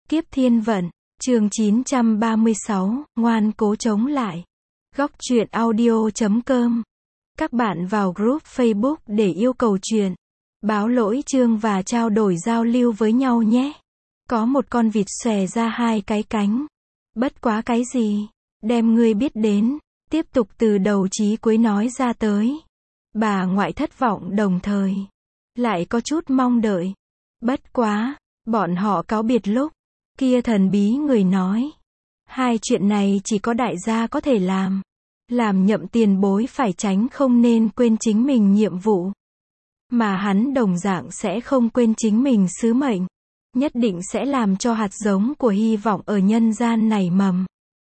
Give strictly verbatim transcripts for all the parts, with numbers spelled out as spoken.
Kiếp thiên vận, chương chín trăm ba mươi sáu, ngoan cố chống lại. Góc truyện audio chấm com. Các bạn vào group Facebook để yêu cầu truyện, báo lỗi chương và trao đổi giao lưu với nhau nhé. Có một con vịt xòe ra hai cái cánh. Bất quá cái gì? Đem ngươi biết đến. Tiếp tục từ đầu chí cuối nói ra tới. Bà ngoại thất vọng đồng thời lại có chút mong đợi. Bất quá, bọn họ cáo biệt lúc kia thần bí người nói, hai chuyện này chỉ có đại gia có thể làm. Làm nhậm tiền bối phải tránh không nên quên chính mình nhiệm vụ. Mà hắn đồng dạng sẽ không quên chính mình sứ mệnh. Nhất định sẽ làm cho hạt giống của hy vọng ở nhân gian nảy mầm.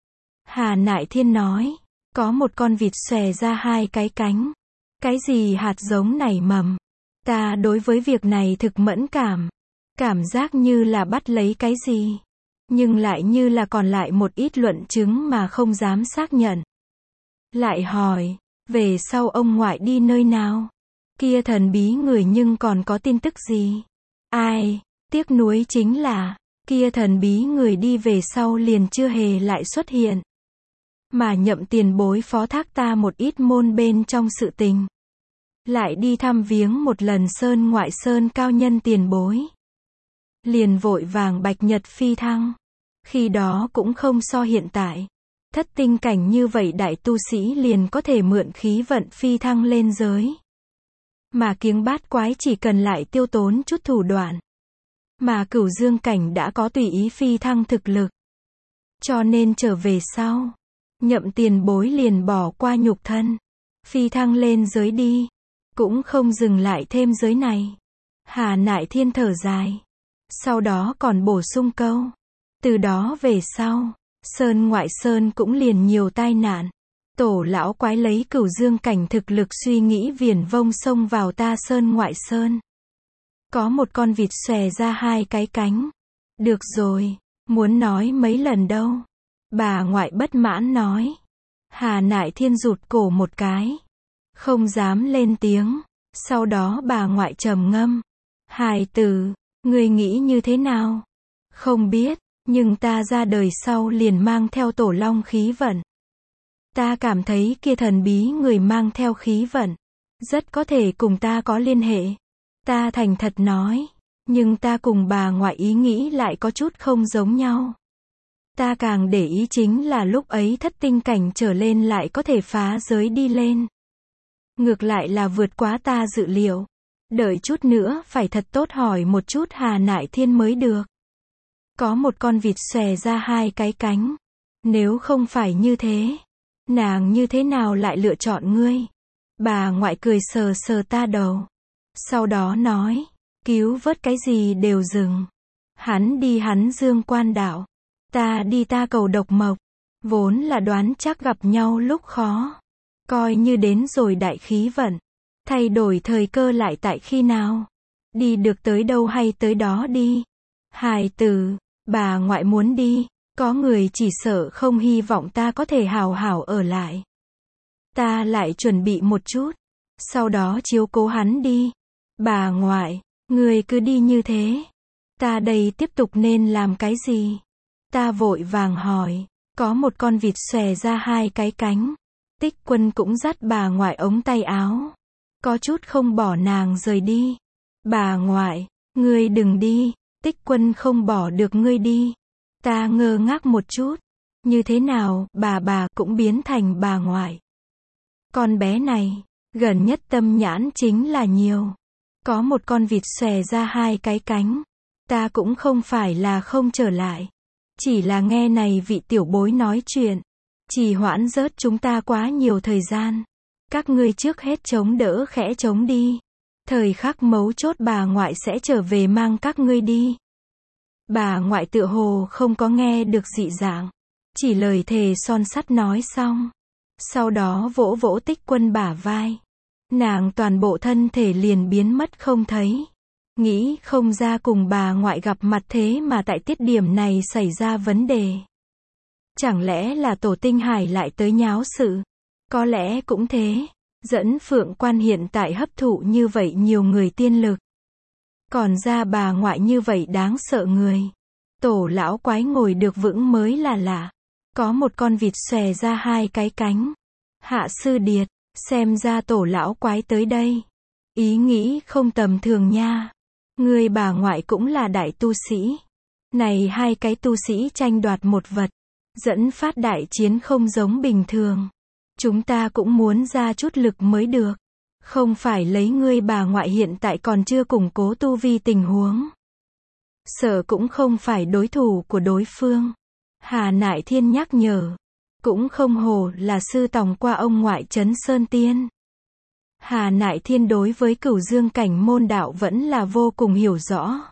Hà Nại Thiên nói, có một con vịt xòe ra hai cái cánh. Cái gì hạt giống nảy mầm? Ta đối với việc này thực mẫn cảm. Cảm giác như là bắt lấy cái gì, nhưng lại như là còn lại một ít luận chứng mà không dám xác nhận. Lại hỏi, về sau ông ngoại đi nơi nào? Kia thần bí người nhưng còn có tin tức gì? Ai, tiếc nuối chính là, kia thần bí người đi về sau liền chưa hề lại xuất hiện. Mà nhậm tiền bối phó thác ta một ít môn bên trong sự tình. Lại đi thăm viếng một lần sơn ngoại sơn cao nhân tiền bối. Liền vội vàng bạch nhật phi thăng. Khi đó cũng không so hiện tại. Thất tinh cảnh như vậy đại tu sĩ liền có thể mượn khí vận phi thăng lên giới. Mà kiếng bát quái chỉ cần lại tiêu tốn chút thủ đoạn. Mà cửu dương cảnh đã có tùy ý phi thăng thực lực. Cho nên trở về sau, nhậm tiền bối liền bỏ qua nhục thân. Phi thăng lên giới đi. Cũng không dừng lại thêm giới này. Hà Nại Thiên thở dài. Sau đó còn bổ sung câu. Từ đó về sau, sơn ngoại sơn cũng liền nhiều tai nạn. Tổ lão quái lấy cửu dương cảnh thực lực suy nghĩ viển vông xông vào ta sơn ngoại sơn. Có một con vịt xòe ra hai cái cánh. Được rồi, muốn nói mấy lần đâu. Bà ngoại bất mãn nói. Hà Nại Thiên rụt cổ một cái. Không dám lên tiếng. Sau đó bà ngoại trầm ngâm. Hài tử, ngươi nghĩ như thế nào? Không biết, nhưng ta ra đời sau liền mang theo tổ long khí vận. Ta cảm thấy kia thần bí người mang theo khí vận. Rất có thể cùng ta có liên hệ. Ta thành thật nói. Nhưng ta cùng bà ngoại ý nghĩ lại có chút không giống nhau. Ta càng để ý chính là lúc ấy thất tinh cảnh trở lên lại có thể phá giới đi lên. Ngược lại là vượt quá ta dự liệu. Đợi chút nữa phải thật tốt hỏi một chút Hà Nại Thiên mới được. Có một con vịt xòe ra hai cái cánh. Nếu không phải như thế, nàng như thế nào lại lựa chọn ngươi? Bà ngoại cười sờ sờ ta đầu. Sau đó nói, cứu vớt cái gì đều dừng. Hắn đi hắn dương quan đảo. Ta đi ta cầu độc mộc. Vốn là đoán chắc gặp nhau lúc khó. Coi như đến rồi đại khí vận. Thay đổi thời cơ lại tại khi nào? Đi được tới đâu hay tới đó đi. Hài tử, bà ngoại muốn đi. Có người chỉ sợ không hy vọng ta có thể hào hảo ở lại. Ta lại chuẩn bị một chút. Sau đó chiếu cố hắn đi. Bà ngoại, người cứ đi như thế. Ta đây tiếp tục nên làm cái gì? Ta vội vàng hỏi. Có một con vịt xòe ra hai cái cánh. Tích Quân cũng dắt bà ngoại ống tay áo. Có chút không bỏ nàng rời đi. Bà ngoại, ngươi đừng đi. Tích Quân không bỏ được ngươi đi. Ta ngơ ngác một chút. Như thế nào, bà bà cũng biến thành bà ngoại. Con bé này, gần nhất tâm nhãn chính là nhiều. Có một con vịt xòe ra hai cái cánh. Ta cũng không phải là không trở lại. Chỉ là nghe này vị tiểu bối nói chuyện. Chỉ hoãn rớt chúng ta quá nhiều thời gian. Các ngươi trước hết chống đỡ khẽ chống đi. Thời khắc mấu chốt bà ngoại sẽ trở về mang các ngươi đi. Bà ngoại tựa hồ không có nghe được dị dạng. Chỉ lời thề son sắt nói xong. Sau đó vỗ vỗ Tích Quân bả vai. Nàng toàn bộ thân thể liền biến mất không thấy. Nghĩ không ra cùng bà ngoại gặp mặt thế mà tại tiết điểm này xảy ra vấn đề. Chẳng lẽ là tổ tinh hải lại tới nháo sự? Có lẽ cũng thế. Dẫn Phượng Quan hiện tại hấp thụ như vậy nhiều người tiên lực. Còn ra bà ngoại như vậy đáng sợ người. Tổ lão quái ngồi được vững mới là lạ. Có một con vịt xòe ra hai cái cánh. Hạ sư điệt, xem ra tổ lão quái tới đây. Ý nghĩ không tầm thường nha. Người bà ngoại cũng là đại tu sĩ. Này hai cái tu sĩ tranh đoạt một vật. Dẫn phát đại chiến không giống bình thường. Chúng ta cũng muốn ra chút lực mới được. Không phải lấy ngươi bà ngoại hiện tại còn chưa củng cố tu vi tình huống. Sợ cũng không phải đối thủ của đối phương. Hà Nại Thiên nhắc nhở. Cũng không hồ là sư tòng qua ông ngoại trấn Sơn Tiên. Hà Nại Thiên đối với cửu dương cảnh môn đạo vẫn là vô cùng hiểu rõ.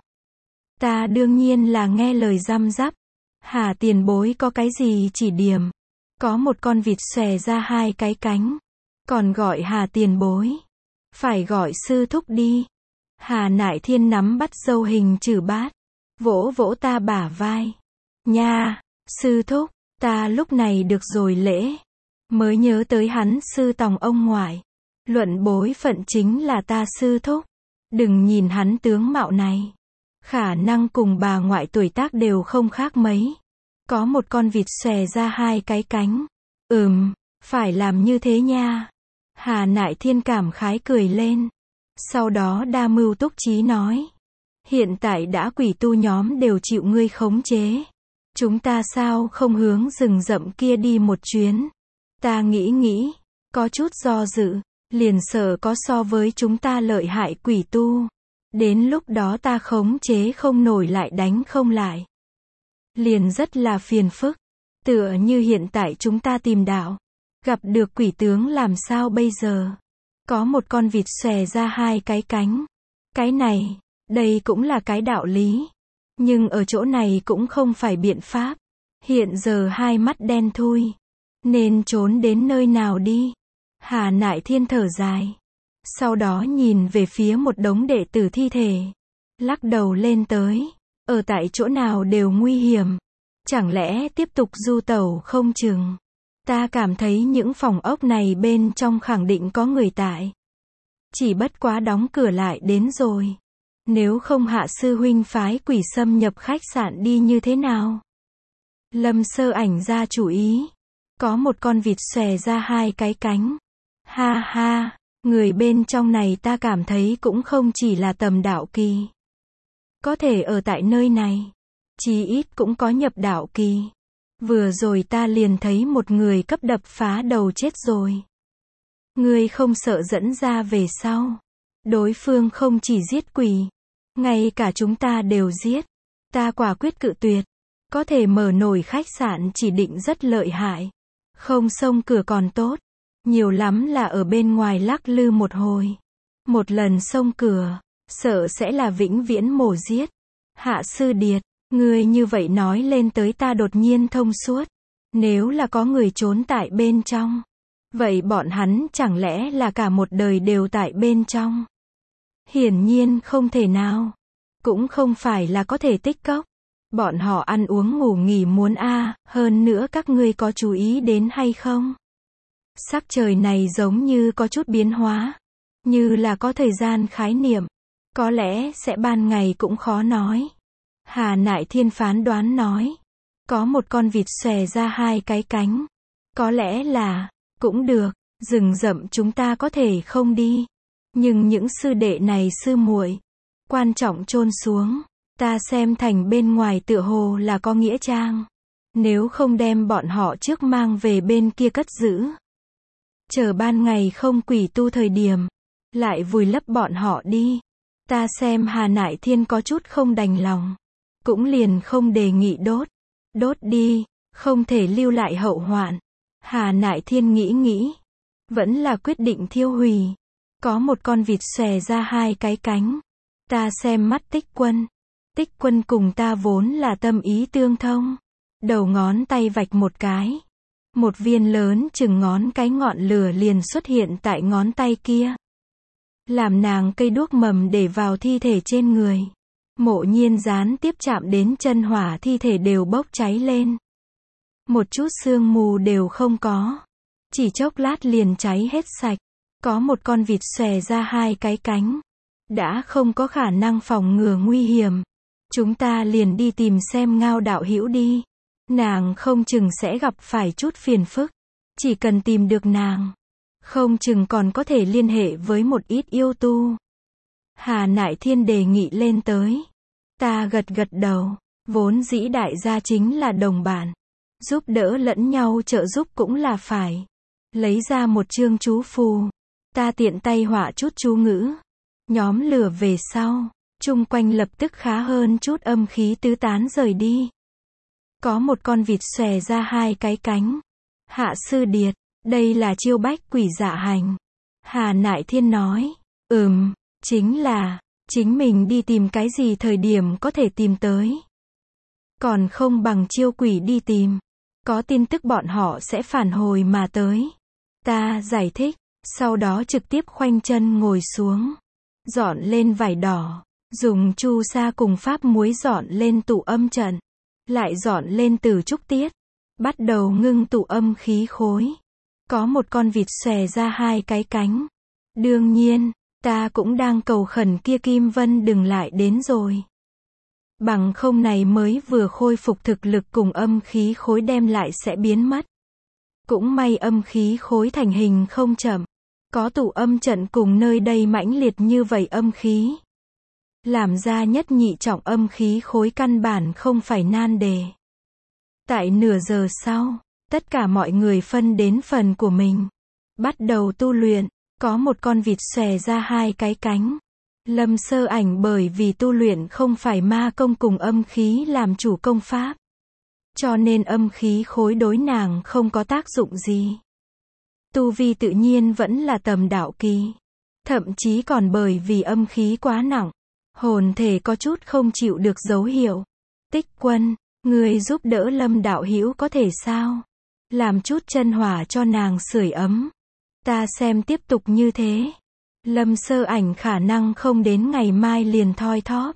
Ta đương nhiên là nghe lời răm rắp. Hà tiền bối có cái gì chỉ điểm. Có một con vịt xòe ra hai cái cánh. Còn gọi Hà tiền bối. Phải gọi sư thúc đi. Hà Nại Thiên nắm bắt dâu hình trừ bát. Vỗ vỗ ta bả vai. Nha, sư thúc, ta lúc này được rồi lễ. Mới nhớ tới hắn sư tòng ông ngoại. Luận bối phận chính là ta sư thúc. Đừng nhìn hắn tướng mạo này. Khả năng cùng bà ngoại tuổi tác đều không khác mấy. Có một con vịt xòe ra hai cái cánh. Ừm, phải làm như thế nha. Hà Nại Thiên cảm khái cười lên. Sau đó đa mưu túc trí nói. Hiện tại đã quỷ tu nhóm đều chịu ngươi khống chế. Chúng ta sao không hướng rừng rậm kia đi một chuyến? Ta nghĩ nghĩ, có chút do dự, liền sợ có so với chúng ta lợi hại quỷ tu. Đến lúc đó ta khống chế không nổi lại đánh không lại. Liền rất là phiền phức. Tựa như hiện tại chúng ta tìm đạo. Gặp được quỷ tướng làm sao bây giờ? Có một con vịt xòe ra hai cái cánh. Cái này, đây cũng là cái đạo lý. Nhưng ở chỗ này cũng không phải biện pháp. Hiện giờ hai mắt đen thui. Nên trốn đến nơi nào đi? Hà Nại Thiên thở dài. Sau đó nhìn về phía một đống đệ tử thi thể. Lắc đầu lên tới. Ở tại chỗ nào đều nguy hiểm. Chẳng lẽ tiếp tục du tẩu không chừng. Ta cảm thấy những phòng ốc này bên trong khẳng định có người tại. Chỉ bất quá đóng cửa lại đến rồi. Nếu không Hạ sư huynh phái quỷ xâm nhập khách sạn đi như thế nào? Lâm Sơ Ảnh ra chủ ý. Có một con vịt xòe ra hai cái cánh. Ha ha, người bên trong này ta cảm thấy cũng không chỉ là tầm đạo kỳ. Có thể ở tại nơi này. Chí ít cũng có nhập đạo kỳ. Vừa rồi ta liền thấy một người cấp đập phá đầu chết rồi. Ngươi không sợ dẫn ra về sau. Đối phương không chỉ giết quỷ. Ngay cả chúng ta đều giết. Ta quả quyết cự tuyệt. Có thể mở nổi khách sạn chỉ định rất lợi hại. Không xông cửa còn tốt. Nhiều lắm là ở bên ngoài lắc lư một hồi. Một lần xông cửa, sợ sẽ là vĩnh viễn mổ giết. Hạ sư điệt, ngươi như vậy nói lên tới ta đột nhiên thông suốt. Nếu là có người trốn tại bên trong. Vậy bọn hắn chẳng lẽ là cả một đời đều tại bên trong? Hiển nhiên không thể nào. Cũng không phải là có thể tích cốc. Bọn họ ăn uống ngủ nghỉ muốn a à, hơn nữa các ngươi có chú ý đến hay không? Sắc trời này giống như có chút biến hóa. Như là có thời gian khái niệm. Có lẽ sẽ ban ngày cũng khó nói. Hà Nại Thiên phán đoán nói. Có một con vịt xòe ra hai cái cánh. Có lẽ là, cũng được, rừng rậm chúng ta có thể không đi. Nhưng những sư đệ này sư muội, quan trọng chôn xuống. Ta xem thành bên ngoài tựa hồ là có nghĩa trang. Nếu không đem bọn họ trước mang về bên kia cất giữ. Chờ ban ngày không quỷ tu thời điểm. Lại vùi lấp bọn họ đi. Ta xem Hà Nại Thiên có chút không đành lòng. Cũng liền không đề nghị đốt. Đốt đi, không thể lưu lại hậu hoạn. Hà Nại Thiên nghĩ nghĩ. Vẫn là quyết định thiêu hủy. Có một con vịt xòe ra hai cái cánh. Ta xem mắt Tích Quân. Tích Quân cùng ta vốn là tâm ý tương thông. Đầu ngón tay vạch một cái. Một viên lớn chừng ngón cái ngọn lửa liền xuất hiện tại ngón tay kia. Làm nàng cây đuốc mầm để vào thi thể trên người. Mộ Nhiên gián tiếp chạm đến chân hỏa thi thể đều bốc cháy lên. Một chút sương mù đều không có. Chỉ chốc lát liền cháy hết sạch. Có một con vịt xòe ra hai cái cánh. Đã không có khả năng phòng ngừa nguy hiểm. Chúng ta liền đi tìm xem Ngao đạo hữu đi. Nàng không chừng sẽ gặp phải chút phiền phức. Chỉ cần tìm được nàng, không chừng còn có thể liên hệ với một ít yêu tu. Hà Nại Thiên đề nghị lên tới. Ta gật gật đầu. Vốn dĩ đại gia chính là đồng bạn. Giúp đỡ lẫn nhau trợ giúp cũng là phải. Lấy ra một chương chú phù. Ta tiện tay họa chút chú ngữ. Nhóm lửa về sau. Chung quanh lập tức khá hơn chút, âm khí tứ tán rời đi. Có một con vịt xòe ra hai cái cánh. Hạ sư điệt, đây là chiêu bách quỷ dạ hành. Hà Nại Thiên nói, ừm, chính là, chính mình đi tìm cái gì thời điểm có thể tìm tới. Còn không bằng chiêu quỷ đi tìm. Có tin tức bọn họ sẽ phản hồi mà tới. Ta giải thích, sau đó trực tiếp khoanh chân ngồi xuống. Dọn lên vải đỏ. Dùng chu sa cùng pháp muối dọn lên tụ âm trận. Lại dọn lên từ trúc tiết. Bắt đầu ngưng tụ âm khí khối. Có một con vịt xòe ra hai cái cánh. Đương nhiên, ta cũng đang cầu khẩn kia Kim Vân đừng lại đến rồi. Bằng không này mới vừa khôi phục thực lực cùng âm khí khối đem lại sẽ biến mất. Cũng may âm khí khối thành hình không chậm. Có tụ âm trận cùng nơi đây mãnh liệt như vậy âm khí. Làm ra nhất nhị trọng âm khí khối căn bản không phải nan đề. Tại nửa giờ sau, tất cả mọi người phân đến phần của mình. Bắt đầu tu luyện, có một con vịt xòe ra hai cái cánh. Lâm Sơ Ảnh bởi vì tu luyện không phải ma công cùng âm khí làm chủ công pháp. Cho nên âm khí khối đối nàng không có tác dụng gì. Tu vi tự nhiên vẫn là tầm đạo kỳ. Thậm chí còn bởi vì âm khí quá nặng. Hồn thể có chút không chịu được dấu hiệu. Tích Quân, người giúp đỡ Lâm đạo hữu có thể sao? Làm chút chân hỏa cho nàng sưởi ấm. Ta xem tiếp tục như thế. Lâm Sơ Ảnh khả năng không đến ngày mai liền thoi thóp.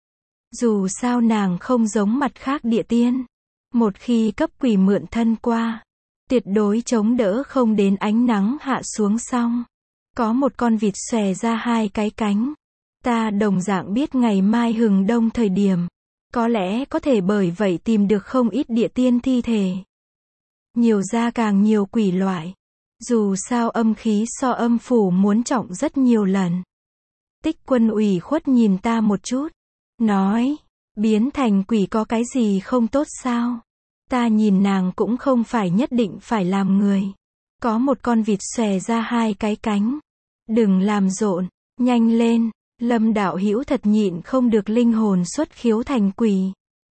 Dù sao nàng không giống mặt khác địa tiên. Một khi cấp quỷ mượn thân qua, tuyệt đối chống đỡ không đến ánh nắng hạ xuống xong. Có một con vịt xòe ra hai cái cánh. Ta đồng dạng biết ngày mai hừng đông thời điểm, có lẽ có thể bởi vậy tìm được không ít địa tiên thi thể. Nhiều ra càng nhiều quỷ loại. Dù sao âm khí so âm phủ muốn trọng rất nhiều lần. Tích Quân ủy khuất nhìn ta một chút. Nói, biến thành quỷ có cái gì không tốt sao? Ta nhìn nàng cũng không phải nhất định phải làm người. Có một con vịt xòe ra hai cái cánh. Đừng làm rộn, nhanh lên. Lâm đạo hữu thật nhịn không được linh hồn xuất khiếu thành quỷ.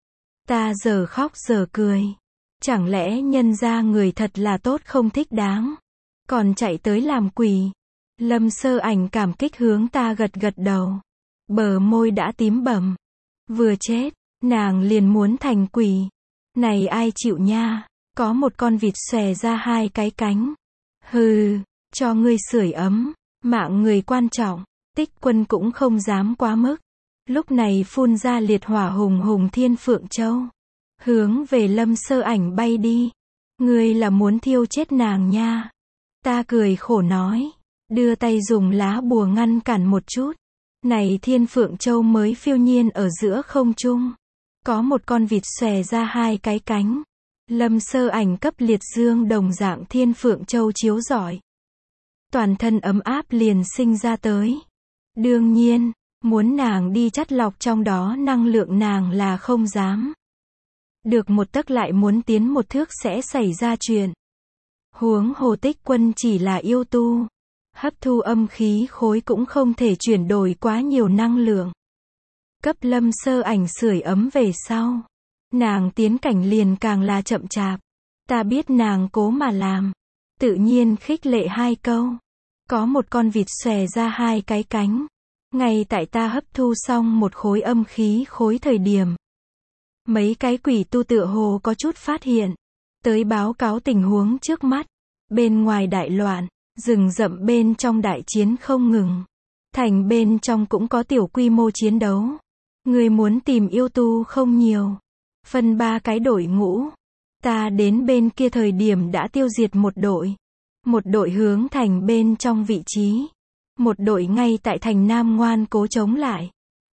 Ta giờ khóc giờ cười. Chẳng lẽ nhân ra người thật là tốt không thích đáng. Còn chạy tới làm quỷ. Lâm Sơ Ảnh cảm kích hướng ta gật gật đầu. Bờ môi đã tím bầm. Vừa chết, nàng liền muốn thành quỷ. Này ai chịu nha. Có một con vịt xòe ra hai cái cánh. Hừ, cho ngươi sưởi ấm. Mạng người quan trọng. Tích Quân cũng không dám quá mức. Lúc này phun ra liệt hỏa hùng hùng thiên phượng châu. Hướng về Lâm Sơ Ảnh bay đi. Ngươi là muốn thiêu chết nàng nha. Ta cười khổ nói. Đưa tay dùng lá bùa ngăn cản một chút. Này thiên phượng châu mới phiêu nhiên ở giữa không trung. Có một con vịt xòe ra hai cái cánh. Lâm Sơ Ảnh cấp liệt dương đồng dạng thiên phượng châu chiếu rọi. Toàn thân ấm áp liền sinh ra tới. Đương nhiên, muốn nàng đi chắt lọc trong đó năng lượng nàng là không dám. Được một tấc lại muốn tiến một thước sẽ xảy ra chuyện. Huống hồ Tích Quân chỉ là yêu tu. Hấp thu âm khí khối cũng không thể chuyển đổi quá nhiều năng lượng. Cấp Lâm Sơ Ảnh sưởi ấm về sau. Nàng tiến cảnh liền càng là chậm chạp. Ta biết nàng cố mà làm. Tự nhiên khích lệ hai câu. Có một con vịt xòe ra hai cái cánh. Ngay tại ta hấp thu xong một khối âm khí khối thời điểm. Mấy cái quỷ tu tựa hồ có chút phát hiện. Tới báo cáo tình huống trước mắt. Bên ngoài đại loạn, rừng rậm bên trong đại chiến không ngừng. Thành bên trong cũng có tiểu quy mô chiến đấu. Người muốn tìm yêu tu không nhiều. Phân ba cái đội ngũ. Ta đến bên kia thời điểm đã tiêu diệt một đội. Một đội hướng thành bên trong vị trí. Một đội ngay tại thành Nam ngoan cố chống lại.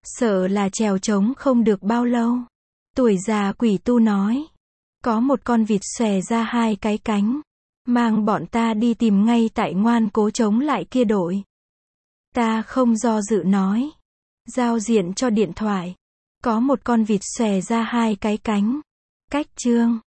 Sợ là trèo trống không được bao lâu. Tuổi già quỷ tu nói. Có một con vịt xòe ra hai cái cánh. Mang bọn ta đi tìm ngay tại Ngoan Cố Chống Lại kia đội. Ta không do dự nói. Giao diện cho điện thoại. Có một con vịt xòe ra hai cái cánh. Cách chương.